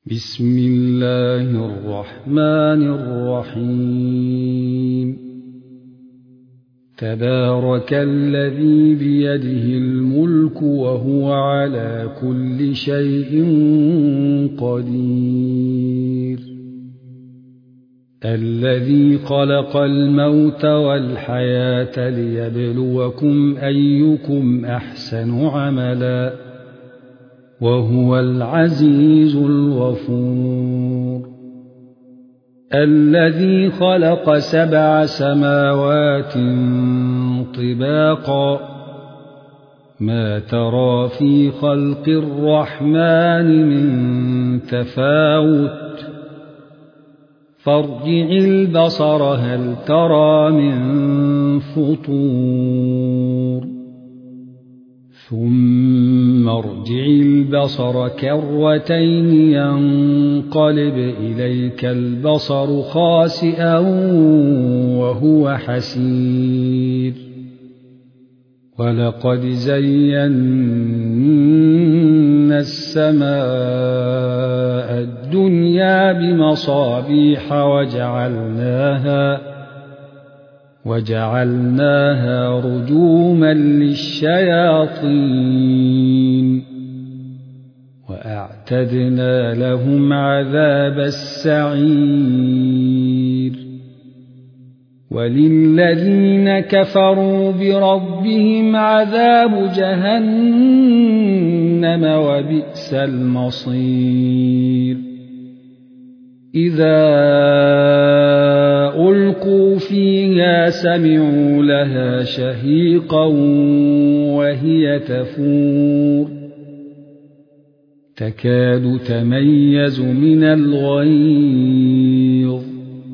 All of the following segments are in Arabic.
بسم الله الرحمن الرحيم تبارك الذي بيده الملك وهو على كل شيء قدير الذي خلق الموت والحياة ليبلوكم أيكم أحسن عملا وهو العزيز الغفور الذي خلق 7 سماوات طباقا ما ترى في خلق الرحمن من تفاوت فارجع البصر هل ترى من فطور ثم ارجع البصر كرتين ينقلب إليك البصر خاسئا وهو حسير ولقد زينا السماء الدنيا بمصابيح وجعلناها رجوما للشياطين وأعتدنا لهم عذاب السعير وللذين كفروا بربهم عذاب جهنم وبئس المصير إذا ألقوا فيها سمعوا لها شهيقا وهي تفور تكاد تميز من الغيظ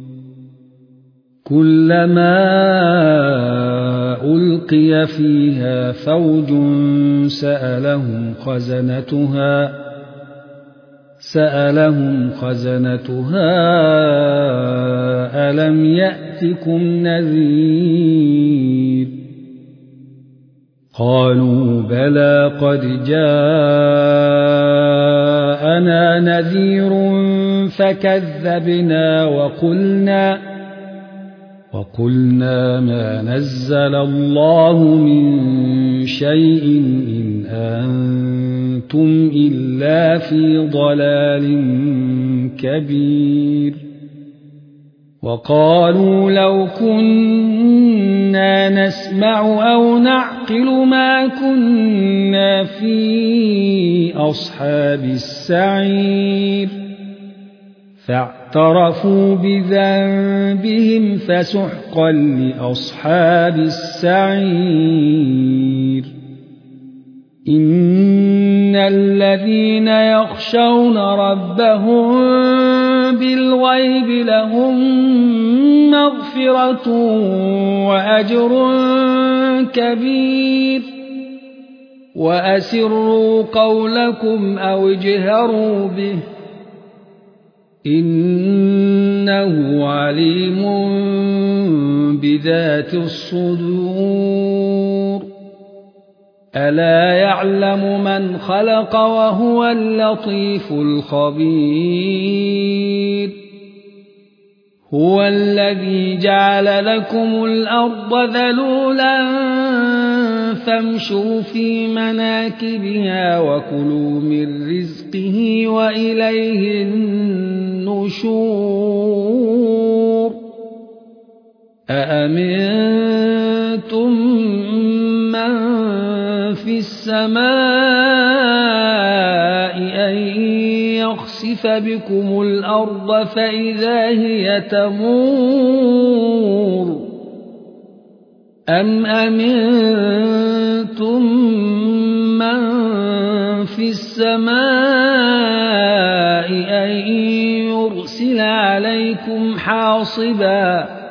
كلما ألقي فيها فوج سألهم خزنتها ألم يأتكم نذير قالوا بلى قد جاءنا نذير فكذبنا وقلنا ما نزل الله من شيء إن أنتم إلا في ضلال كبير وقالوا لو كنا نسمع أو نعقل ما كنا في أصحاب السعير فاعترفوا بذنبهم فسحقا لأصحاب السعير إن الذين يخشون ربهم بالغيب لهم مغفرة وأجر كبير وأسروا قولكم أو اجهروا به إنه عليم بذات الصدور ألا يعلم من خلق وهو اللطيف الخبير هو الذي جعل لكم الأرض ذلولا فامشوا في مناكبها وكلوا من رزقه وإليه النشور أأمنتم من في السماء أن يخسف بكم الأرض فإذا هي تمور أم أمنتم من في السماء أن يرسل عليكم حاصبا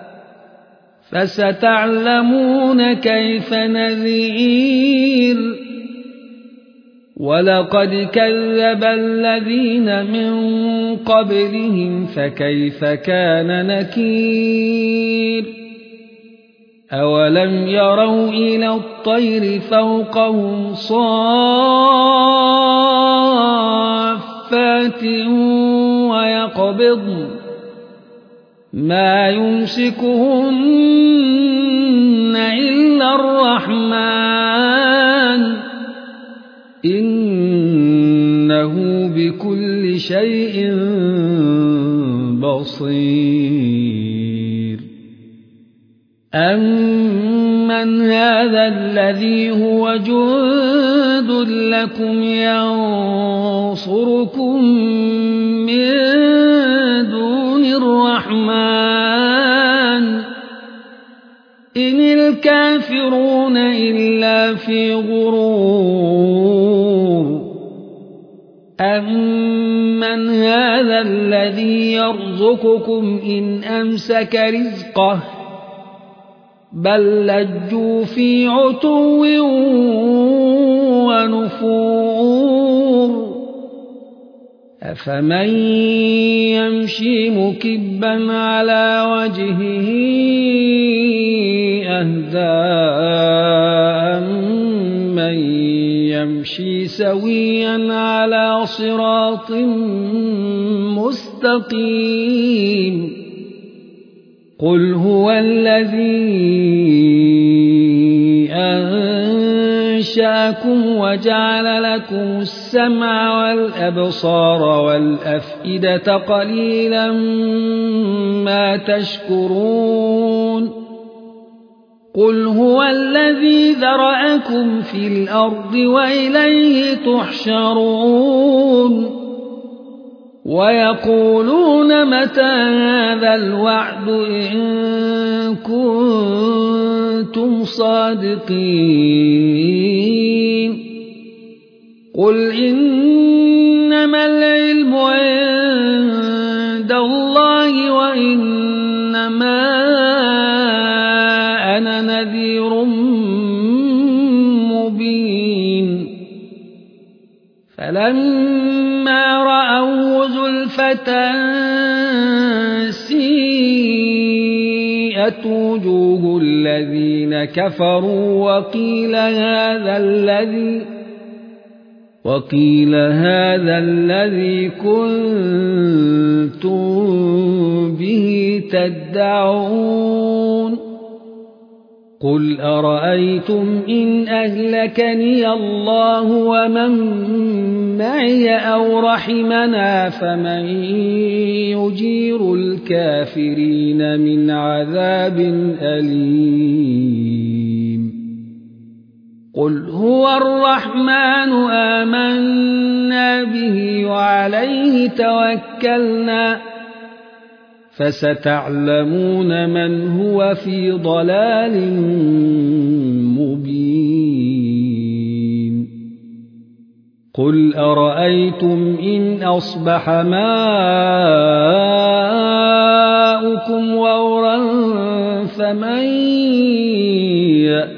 فستعلمون كيف نذير ولقد كذب الذين من قبلهم فكيف كان نكير أولم يروا إلى الطير فوقهم صافات مترفات ويقبضن ما يمسكهن إلا الرحمن إنه بكل شيء بصير أمن هذا الذي هو جند لكم ينصركم من دون الرحمن إن الكافرون إلا في غرور أمن هذا الذي يرزقكم إن أمسك رزقه بل لجوا في عتو ونفور أفمن يمشي مكبا على وجهه أهدى أمن يمشي سويا على صراط مستقيم قل هو الذي أنشأكم وجعل لكم السمع والأبصار والأفئدة قليلا ما تشكرون قل هو الذي ذرأكم في الأرض وإليه تحشرون ويقولون متى هذا الوعد إن كنتم صادقين قل إنما العلم عند الله وإنما أنا نذير مبين فلما رأوه زلفة سيئت وجوه الذين كفروا وقيل هذا الذي كنتم به تدعون قل أرأيتم إن أهلكني الله ومن معي أو رحمنا فمن يجير الكافرين من عذاب أليم قل هو الرحمن آمنا به وعليه توكلنا فستعلمون من هو في ضلال مبين قل أرأيتم إن أصبح ماؤكم غورا فمن